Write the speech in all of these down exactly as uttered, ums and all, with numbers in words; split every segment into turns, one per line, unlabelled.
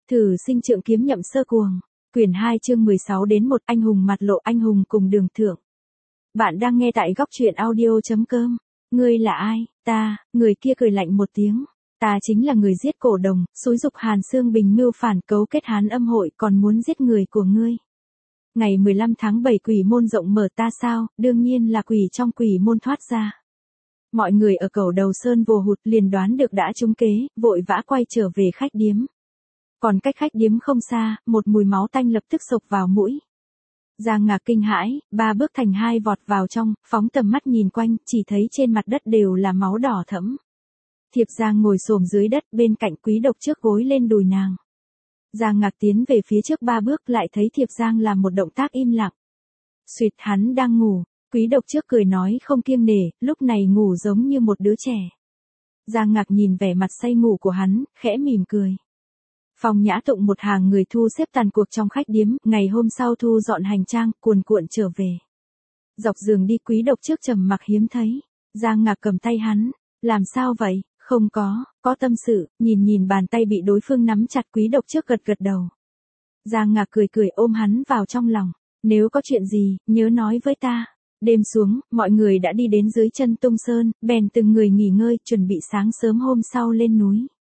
Thử sinh trượng kiếm nhậm sơ cuồng. Quyển hai chương mười sáu đến một anh hùng mặt lộ anh hùng cùng đường thượng. Bạn đang nghe tại góc truyện audio.com. Ngươi là ai? Ta, người kia cười lạnh một tiếng. Ta chính là người giết cổ đồng, xúi dục Hàn Xương Bình mưu phản cấu kết Hán âm hội còn muốn giết người của ngươi. Ngày mười lăm tháng bảy quỷ môn rộng mở ta sao, đương nhiên là quỷ trong quỷ môn thoát ra. Mọi người ở cầu đầu sơn vồ hụt liền đoán được đã trúng kế, vội vã quay trở về khách điếm. Còn cách khách điếm không xa, một mùi máu tanh lập tức xộc vào mũi. Giang Ngạc kinh hãi, ba bước thành hai vọt vào trong, phóng tầm mắt nhìn quanh, chỉ thấy trên mặt đất đều là máu đỏ thẫm. Thiệp Giang ngồi xổm dưới đất bên cạnh Quý Độc trước gối lên đùi nàng. Giang Ngạc tiến về phía trước ba bước lại thấy Thiệp Giang làm một động tác im lặng. Xuyệt, hắn đang ngủ. Quý Độc trước cười nói không kiêng nể, lúc này ngủ giống như một đứa trẻ. Giang Ngạc nhìn vẻ mặt say ngủ của hắn, khẽ mỉm cười. Phong Nhã Tụng một hàng người thu xếp tàn cuộc trong khách điếm, ngày hôm sau thu dọn hành trang, cuồn cuộn trở về. Dọc giường đi Quý Độc trước trầm mặc hiếm thấy. Giang Ngạc cầm tay hắn, làm sao vậy? Không có, có tâm sự, nhìn nhìn bàn tay bị đối phương nắm chặt Quý Độc trước gật gật đầu. Giang Ngạc cười cười ôm hắn vào trong lòng, nếu có chuyện gì, nhớ nói với ta. Đêm xuống, mọi người đã đi đến dưới chân Tung Sơn, bèn từng người nghỉ ngơi, chuẩn bị sáng sớm hôm sau lên núi.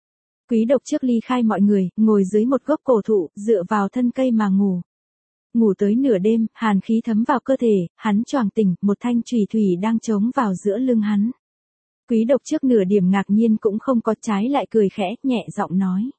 Quý Độc trước ly khai mọi người, ngồi dưới một gốc cổ thụ, dựa vào thân cây mà ngủ. Ngủ tới nửa đêm, hàn khí thấm vào cơ thể, hắn choàng tỉnh, một thanh chùy thủy đang trống vào giữa lưng hắn. Quý Độc trước nửa điểm ngạc nhiên cũng không có, trái lại cười khẽ, nhẹ giọng nói.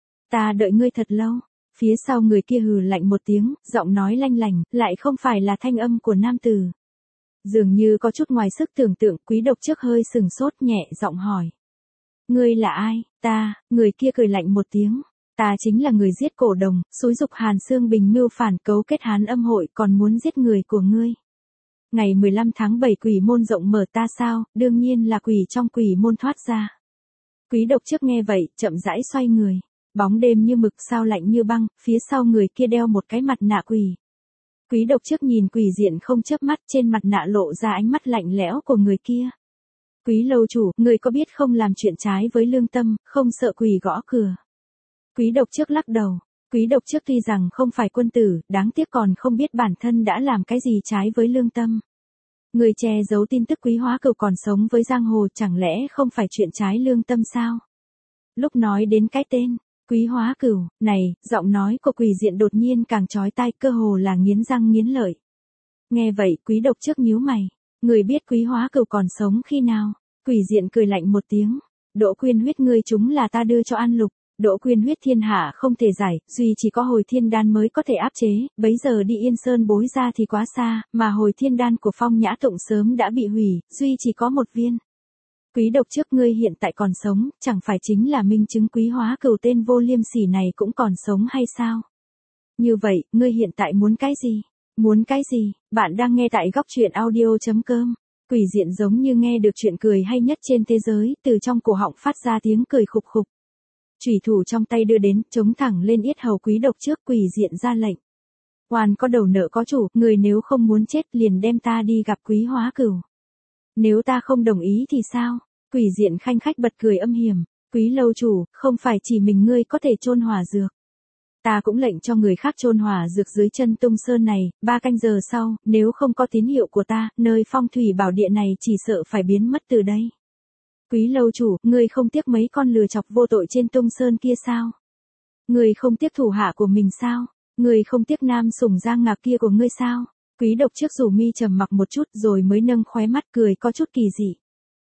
Ta đợi ngươi thật lâu. Phía sau người kia hừ lạnh một tiếng, giọng nói lanh lành, lại không phải là thanh âm của nam tử. Dường như có chút ngoài sức tưởng tượng, Quý Độc trước hơi sừng sốt, nhẹ giọng hỏi. Ngươi là ai? Ta, người kia cười lạnh một tiếng. Ta chính là người giết cổ đồng, xúi dục Hàn Xương Bình mưu phản cấu kết Hán âm hội còn muốn giết người của ngươi. Ngày mười lăm tháng bảy quỷ môn rộng mở ta sao, đương nhiên là quỷ trong quỷ môn thoát ra. Quý Độc trước nghe vậy, chậm rãi xoay người. Bóng đêm như mực, sao lạnh như băng, phía sau người kia đeo một cái mặt nạ quỷ. Quý Độc trước nhìn quỷ diện không chớp mắt, trên mặt nạ lộ ra ánh mắt lạnh lẽo của người kia. Quý lâu chủ, người có biết không làm chuyện trái với lương tâm, không sợ quỷ gõ cửa. Quý Độc trước lắc đầu. Quý Độc trước tuy rằng không phải quân tử, đáng tiếc còn không biết bản thân đã làm cái gì trái với lương tâm. Người che giấu tin tức Quý Hóa Cửu còn sống với giang hồ chẳng lẽ không phải chuyện trái lương tâm sao? Lúc nói đến cái tên, Quý Hóa Cửu, này, giọng nói của quỷ diện đột nhiên càng chói tai, cơ hồ là nghiến răng nghiến lợi. Nghe vậy, Quý Độc trước nhíu mày. Người biết Quý Hóa Cửu còn sống khi nào? Quỷ diện cười lạnh một tiếng. Đỗ Quyên huyết ngươi chúng là ta đưa cho An Lục. Đỗ Quyên huyết thiên hạ không thể giải, duy chỉ có hồi thiên đan mới có thể áp chế, bấy giờ đi Yên Sơn bối ra thì quá xa, mà hồi thiên đan của Phong Nhã Tụng sớm đã bị hủy, duy chỉ có một viên. Quý Độc trước ngươi hiện tại còn sống, chẳng phải chính là minh chứng Quý Hóa Cửu tên vô liêm sỉ này cũng còn sống hay sao? Như vậy, ngươi hiện tại muốn cái gì? Muốn cái gì? Bạn đang nghe tại góc truyện audio.com. Quỷ diện giống như nghe được chuyện cười hay nhất trên thế giới, từ trong cổ họng phát ra tiếng cười khục khục. Chủy thủ trong tay đưa đến, chống thẳng lên yết hầu Quý Độc trước, quỷ diện ra lệnh. Oan có đầu nợ có chủ, người nếu không muốn chết liền đem ta đi gặp Quý Hóa Cửu. Nếu ta không đồng ý thì sao? Quỷ diện khanh khách bật cười âm hiểm. Quý lâu chủ, không phải chỉ mình ngươi có thể chôn hỏa dược. Ta cũng lệnh cho người khác chôn hỏa dược dưới chân Tung Sơn này, ba canh giờ sau, nếu không có tín hiệu của ta, nơi phong thủy bảo địa này chỉ sợ phải biến mất từ đây. Quý lâu chủ, ngươi không tiếc mấy con lừa chọc vô tội trên Tung Sơn kia sao? Ngươi không tiếc thủ hạ của mình sao? Ngươi không tiếc nam sủng Giang Ngạc kia của ngươi sao? Quý Độc trước rủ mi trầm mặc một chút rồi mới nâng khóe mắt cười có chút kỳ dị.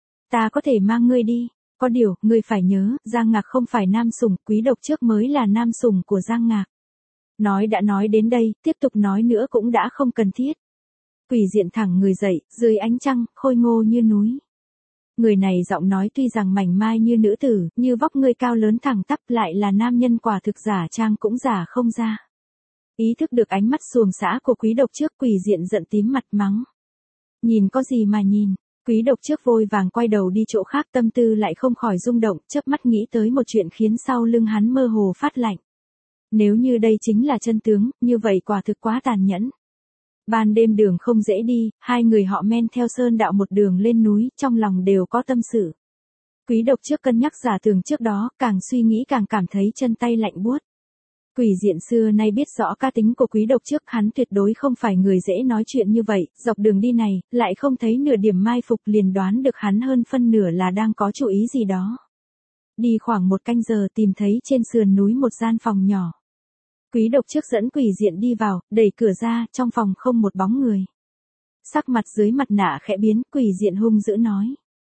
Ta có thể mang ngươi đi. Có điều, ngươi phải nhớ, Giang Ngạc không phải nam sủng, Quý Độc trước mới là nam sủng của Giang Ngạc. Nói đã nói đến đây, tiếp tục nói nữa cũng đã không cần thiết. Quỷ diện thẳng người dậy, dưới ánh trăng, khôi ngô như núi. Người này giọng nói tuy rằng mảnh mai như nữ tử, như vóc người cao lớn thẳng tắp lại là nam nhân quả thực giả trang cũng giả không ra. Ý thức được ánh mắt xuồng xã của Quý Độc trước, quỷ diện giận tím mặt mắng. Nhìn có gì mà nhìn? Quý Độc trước vội vàng quay đầu đi chỗ khác, tâm tư lại không khỏi rung động, chớp mắt nghĩ tới một chuyện khiến sau lưng hắn mơ hồ phát lạnh. Nếu như đây chính là chân tướng, như vậy quả thực quá tàn nhẫn. Ban đêm đường không dễ đi, hai người họ men theo sơn đạo một đường lên núi, trong lòng đều có tâm sự. Quý Độc trước cân nhắc giả tưởng trước đó, càng suy nghĩ càng cảm thấy chân tay lạnh buốt. Quỷ diện xưa nay biết rõ cá tính của Quý Độc trước, hắn tuyệt đối không phải người dễ nói chuyện như vậy, dọc đường đi này, lại không thấy nửa điểm mai phục, liền đoán được hắn hơn phân nửa là đang có chủ ý gì đó. Đi khoảng một canh giờ tìm thấy trên sườn núi một gian phòng nhỏ. Quý Độc trước dẫn Quỷ diện đi vào, đẩy cửa ra, trong phòng không một bóng người. Sắc mặt dưới mặt nạ khẽ biến, Quỷ diện hung dữ nói.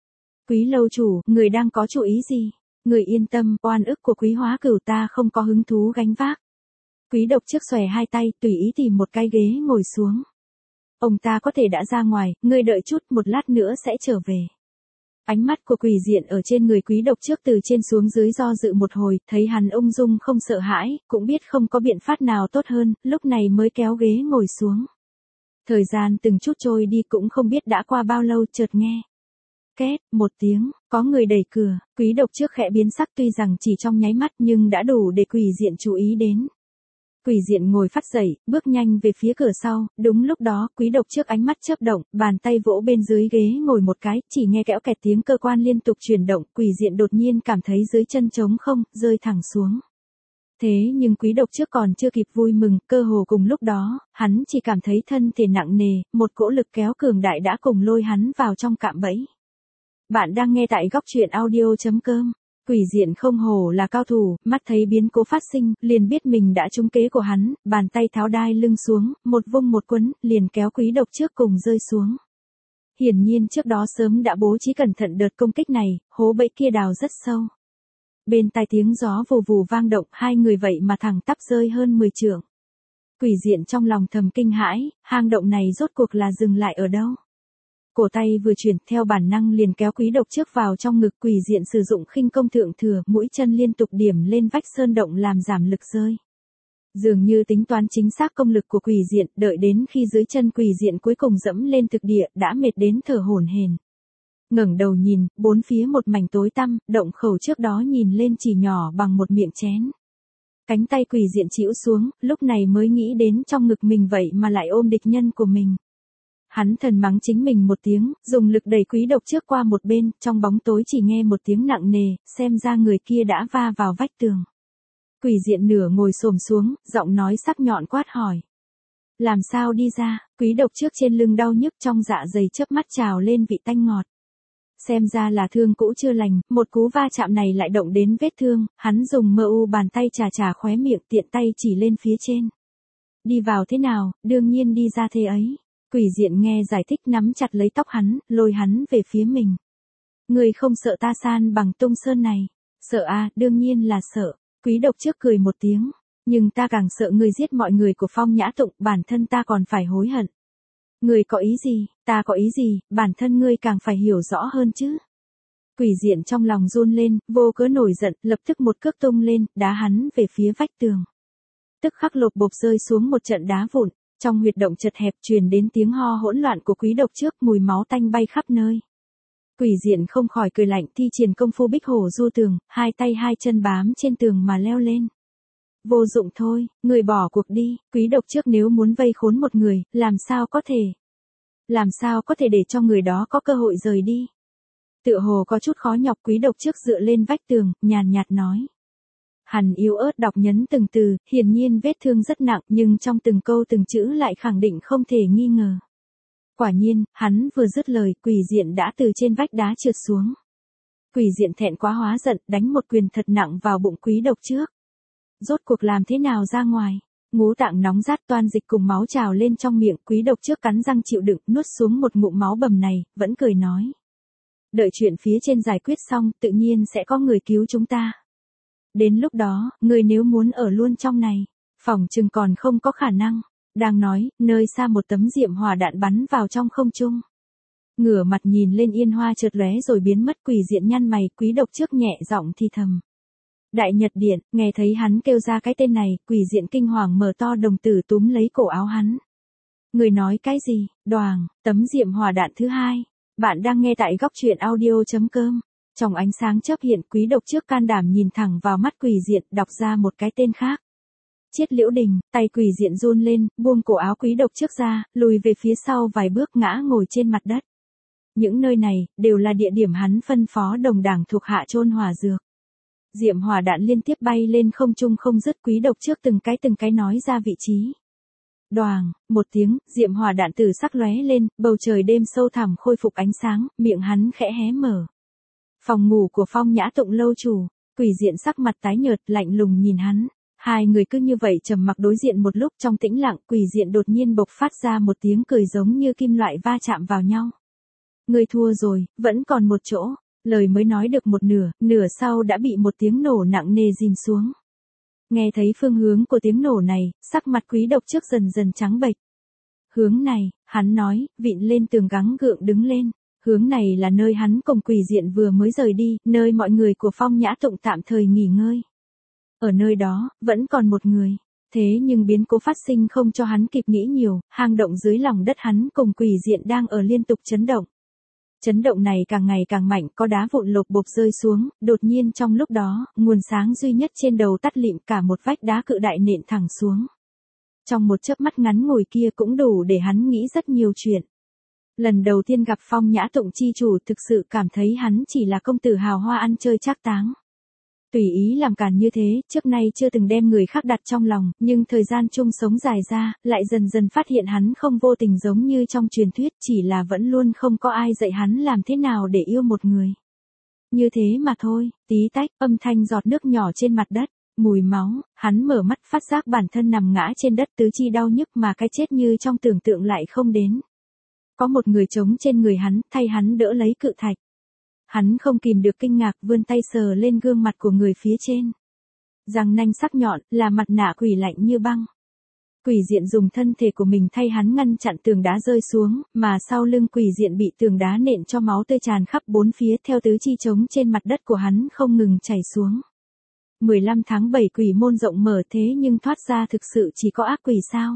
Quý lâu chủ, người đang có chủ ý gì? Người yên tâm, oan ức của Quý Hóa Cửu ta không có hứng thú gánh vác. Quý Độc trước xòe hai tay, tùy ý tìm một cái ghế ngồi xuống. Ông ta có thể đã ra ngoài, ngươi đợi chút, một lát nữa sẽ trở về. Ánh mắt của Quỷ diện ở trên người Quý Độc trước từ trên xuống dưới do dự một hồi, thấy hắn ung dung không sợ hãi, cũng biết không có biện pháp nào tốt hơn, lúc này mới kéo ghế ngồi xuống. Thời gian từng chút trôi đi cũng không biết đã qua bao lâu, chợt nghe. Két, một tiếng, có người đẩy cửa, Quý Độc trước khẽ biến sắc, tuy rằng chỉ trong nháy mắt nhưng đã đủ để Quỷ diện chú ý đến. Quỷ diện ngồi phắt dậy, bước nhanh về phía cửa sau, đúng lúc đó, Quý Độc trước ánh mắt chớp động, bàn tay vỗ bên dưới ghế ngồi một cái, chỉ nghe kẽo kẹt tiếng cơ quan liên tục chuyển động, Quỷ diện đột nhiên cảm thấy dưới chân trống không, rơi thẳng xuống. Thế nhưng Quý Độc trước còn chưa kịp vui mừng, cơ hồ cùng lúc đó, hắn chỉ cảm thấy thân thể nặng nề, một cỗ lực kéo cường đại đã cùng lôi hắn vào trong cạm bẫy. Bạn đang nghe tại góc truyện audio chấm com. Quỷ diện không hổ là cao thủ, mắt thấy biến cố phát sinh, liền biết mình đã trúng kế của hắn, bàn tay tháo đai lưng xuống, một vung một quấn, liền kéo Quý Độc trước cùng rơi xuống. Hiển nhiên trước đó sớm đã bố trí cẩn thận đợt công kích này, hố bẫy kia đào rất sâu. Bên tai tiếng gió vù vù vang động, hai người vậy mà thẳng tắp rơi hơn mười trượng. Quỷ diện trong lòng thầm kinh hãi, hang động này rốt cuộc là dừng lại ở đâu? Cổ tay vừa chuyển, theo bản năng liền kéo Quý Độc trước vào trong ngực, Quỷ diện sử dụng khinh công thượng thừa, mũi chân liên tục điểm lên vách sơn động làm giảm lực rơi. Dường như tính toán chính xác công lực của Quỷ diện, đợi đến khi dưới chân Quỷ diện cuối cùng dẫm lên thực địa, đã mệt đến thở hổn hển. Ngẩng đầu nhìn, bốn phía một mảnh tối tăm, động khẩu trước đó nhìn lên chỉ nhỏ bằng một miệng chén. Cánh tay Quỷ diện chĩu xuống, lúc này mới nghĩ đến trong ngực mình vậy mà lại ôm địch nhân của mình. Hắn thần mắng chính mình một tiếng, dùng lực đẩy Quý Độc trước qua một bên, trong bóng tối chỉ nghe một tiếng nặng nề, xem ra người kia đã va vào vách tường. Quỷ diện nửa ngồi xổm xuống, giọng nói sắc nhọn quát hỏi. Làm sao đi ra? Quý Độc trước trên lưng đau nhức, trong dạ dày chớp mắt trào lên vị tanh ngọt. Xem ra là thương cũ chưa lành, một cú va chạm này lại động đến vết thương, hắn dùng mơ u bàn tay chà chà khóe miệng, tiện tay chỉ lên phía trên. Đi vào thế nào? Đương nhiên đi ra thế ấy. Quỷ diện nghe giải thích, nắm chặt lấy tóc hắn, lôi hắn về phía mình. Người không sợ ta san bằng tung sơn này? Sợ à, đương nhiên là sợ. Quý Độc trước cười một tiếng. Nhưng ta càng sợ người giết mọi người của Phong Nhã Tụng, bản thân ta còn phải hối hận. Người có ý gì, ta có ý gì, bản thân ngươi càng phải hiểu rõ hơn chứ. Quỷ diện trong lòng run lên, vô cớ nổi giận, lập tức một cước tung lên, đá hắn về phía vách tường. Tức khắc lộp bộp rơi xuống một trận đá vụn. Trong huyệt động chật hẹp truyền đến tiếng ho hỗn loạn của Quý Độc trước, mùi máu tanh bay khắp nơi. Quỷ diện không khỏi cười lạnh, thi triển công phu bích hổ du tường, hai tay hai chân bám trên tường mà leo lên. Vô dụng thôi, người bỏ cuộc đi. Quý Độc trước nếu muốn vây khốn một người, làm sao có thể? Làm sao có thể để cho người đó có cơ hội rời đi? Tựa hồ có chút khó nhọc, Quý Độc trước dựa lên vách tường, nhàn nhạt nói. Hắn yếu ớt đọc nhấn từng từ, hiển nhiên vết thương rất nặng, nhưng trong từng câu từng chữ lại khẳng định không thể nghi ngờ. Quả nhiên, hắn vừa dứt lời, Quỷ diện đã từ trên vách đá trượt xuống. Quỷ diện thẹn quá hóa giận, đánh một quyền thật nặng vào bụng Quý Độc trước. Rốt cuộc làm thế nào ra ngoài? Ngũ tạng nóng rát, toan dịch cùng máu trào lên trong miệng, Quý Độc trước cắn răng chịu đựng, nuốt xuống một ngụm máu bầm này, vẫn cười nói. Đợi chuyện phía trên giải quyết xong, tự nhiên sẽ có người cứu chúng ta. Đến lúc đó, người nếu muốn ở luôn trong này, phỏng chừng còn không có khả năng. Đang nói, nơi xa một tấm diệm hỏa đạn bắn vào trong không trung. Ngửa mặt nhìn lên yên hoa chợt lóe rồi biến mất, Quỷ diện nhăn mày, Quý Độc trước nhẹ giọng thì thầm. Đại Nhật Điện, nghe thấy hắn kêu ra cái tên này, Quỷ diện kinh hoàng mở to đồng tử túm lấy cổ áo hắn. Người nói cái gì? Đoàng, tấm diệm hỏa đạn thứ hai. Bạn đang nghe tại góc truyện audio chấm com. Trong ánh sáng chớp hiện, Quý Độc trước can đảm nhìn thẳng vào mắt Quỷ diện, đọc ra một cái tên khác. Chiết Liễu Đình. Tay Quỷ diện run lên, buông cổ áo Quý Độc trước ra, lùi về phía sau vài bước, ngã ngồi trên mặt đất. Những nơi này, đều là địa điểm hắn phân phó đồng đảng thuộc hạ chôn hỏa dược. Diệm hỏa đạn liên tiếp bay lên không trung không dứt, quý độc trước từng cái từng cái nói ra vị trí. Đoàng, một tiếng, diệm hỏa đạn tử sắc lóe lên, bầu trời đêm sâu thẳm khôi phục ánh sáng, miệng hắn khẽ hé mở. Phòng ngủ của Phong Nhã Tụng lâu chủ, Quỷ Diện sắc mặt tái nhợt, lạnh lùng nhìn hắn. Hai người cứ như vậy trầm mặc đối diện một lúc, trong tĩnh lặng, Quỷ Diện đột nhiên bộc phát ra một tiếng cười giống như kim loại va chạm vào nhau. Ngươi thua rồi, vẫn còn một chỗ. Lời mới nói được một nửa, nửa sau đã bị một tiếng nổ nặng nề rìm xuống. Nghe thấy phương hướng của tiếng nổ này, sắc mặt quý độc trước dần dần trắng bệch. Hướng này, hắn nói, vịn lên tường gắng gượng đứng lên. Hướng này là nơi hắn cùng Quỷ Diện vừa mới rời đi, nơi mọi người của Phong Nhã Tụng tạm thời nghỉ ngơi. Ở nơi đó, vẫn còn một người. Thế nhưng biến cố phát sinh không cho hắn kịp nghĩ nhiều, hang động dưới lòng đất hắn cùng Quỷ Diện đang ở liên tục chấn động. Chấn động này càng ngày càng mạnh, có đá vụn lộp bộp rơi xuống, đột nhiên trong lúc đó, nguồn sáng duy nhất trên đầu tắt lịm, cả một vách đá cự đại nện thẳng xuống. Trong một chớp mắt ngắn ngủi kia cũng đủ để hắn nghĩ rất nhiều chuyện. Lần đầu tiên gặp Phong Nhã Tụng chi chủ, thực sự cảm thấy hắn chỉ là công tử hào hoa ăn chơi trác táng. Tùy ý làm càn như thế, trước nay chưa từng đem người khác đặt trong lòng, nhưng thời gian chung sống dài ra, lại dần dần phát hiện hắn không vô tình giống như trong truyền thuyết, chỉ là vẫn luôn không có ai dạy hắn làm thế nào để yêu một người. Như thế mà thôi, tí tách, âm thanh giọt nước nhỏ trên mặt đất, mùi máu, hắn mở mắt phát giác bản thân nằm ngã trên đất, tứ chi đau nhức mà cái chết như trong tưởng tượng lại không đến. Có một người trống trên người hắn, thay hắn đỡ lấy cự thạch. Hắn không kìm được kinh ngạc, vươn tay sờ lên gương mặt của người phía trên. Răng nanh sắc nhọn, là mặt nạ quỷ lạnh như băng. Quỷ Diện dùng thân thể của mình thay hắn ngăn chặn tường đá rơi xuống, mà sau lưng Quỷ Diện bị tường đá nện cho máu tươi tràn khắp bốn phía, theo tứ chi trống trên mặt đất của hắn không ngừng chảy xuống. mười lăm tháng bảy quỷ môn rộng mở, thế nhưng thoát ra thực sự chỉ có ác quỷ sao?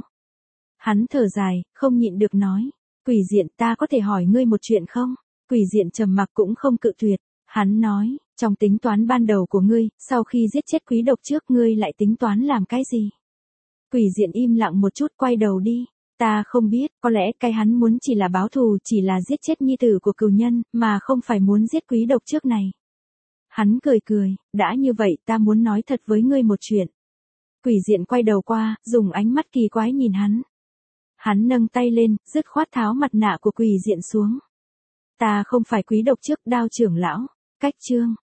Hắn thở dài, không nhịn được nói. Quỷ Diện, ta có thể hỏi ngươi một chuyện không? Quỷ Diện trầm mặc cũng không cự tuyệt. Hắn nói, trong tính toán ban đầu của ngươi, sau khi giết chết quý độc trước, ngươi lại tính toán làm cái gì? Quỷ Diện im lặng một chút, quay đầu đi. Ta không biết, có lẽ cái hắn muốn chỉ là báo thù, chỉ là giết chết nhi tử của cừu nhân, mà không phải muốn giết quý độc trước này. Hắn cười cười, đã như vậy ta muốn nói thật với ngươi một chuyện. Quỷ Diện quay đầu qua, dùng ánh mắt kỳ quái nhìn hắn. Hắn nâng tay lên, dứt khoát tháo mặt nạ của Quỷ Diện xuống. Ta không phải quý độc trước, Đao trưởng lão. Cách chương.